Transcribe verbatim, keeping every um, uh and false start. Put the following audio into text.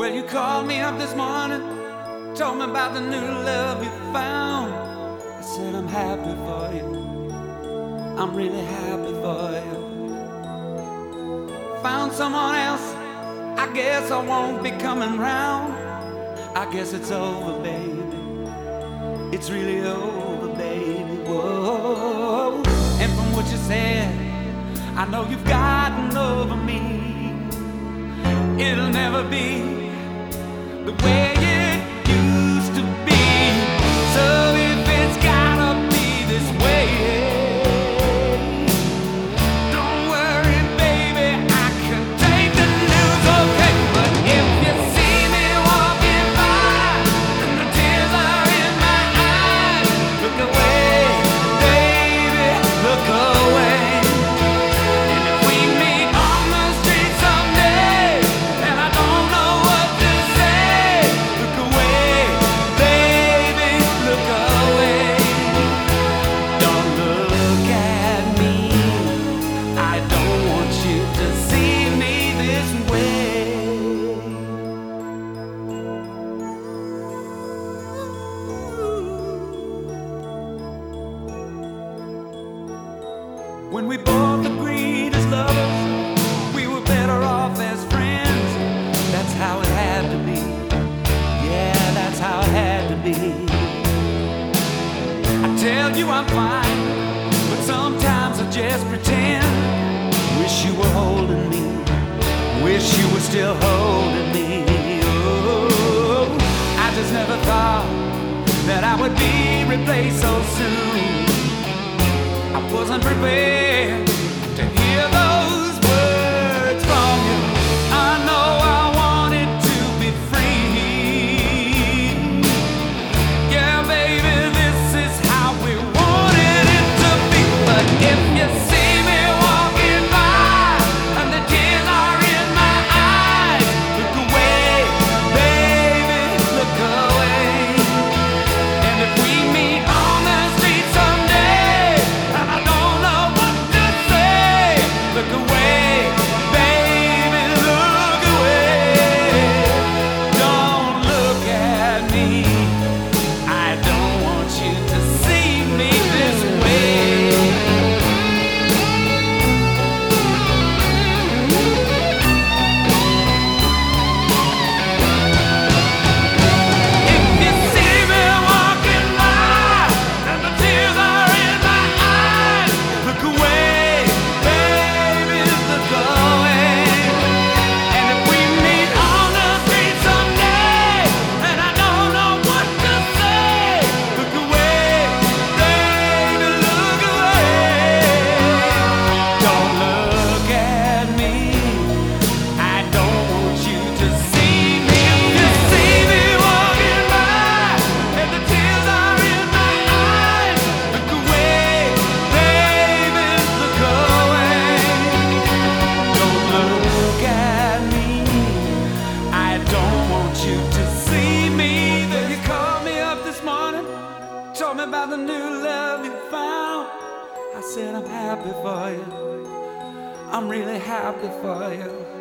Well, you called me up this morning, told me about the new love you found. I said I'm happy for you, I'm really happy for you. Found someone else, I guess I won't be coming round. I guess it's over, baby, it's really over, baby, whoa. And from what you said, I know you've gotten over me. It'll never be the way it used to be. So if it's gotta be this way, don't worry, baby, I can take the news, okay? But if you see me walking by and the tears are in my eyes, look away, baby, look away. And if we meet on the street someday and I don't know what to say, look away, baby, look away. Don't look at me, I don't want you to see me this way. When we both agreed as lovers, we were better off as friends. That's how it had to be. Yeah, that's how it had to be. I tell you I'm fine, but sometimes I just pretend. Wish you were holding me, wish you were still holding me. Oh, I just never thought that I would be replaced so soon. I wasn't prepared to hear those words from you. I know I wanted to be free. Yeah, baby, this is how we wanted it to be. But if you see me walking by and the tears are in my eyes, look away, baby, look away. And if we meet on the street someday and I don't know what to say, look away, baby, look away. Don't look at me, I don't want you to see me this way. If you see me walking by and the tears are in my eyes, look away, baby, look away. And if we meet on the street someday and I don't know what to say, look away, baby, look away. Don't look at me, I don't want you to see me. If you see me walking by and the tears are in my eyes, look away, baby, look away. Don't look at me, I don't want you to see me. Then you called me up this morning, told me about the new love you found. I said I'm happy for you, I'm really happy for you.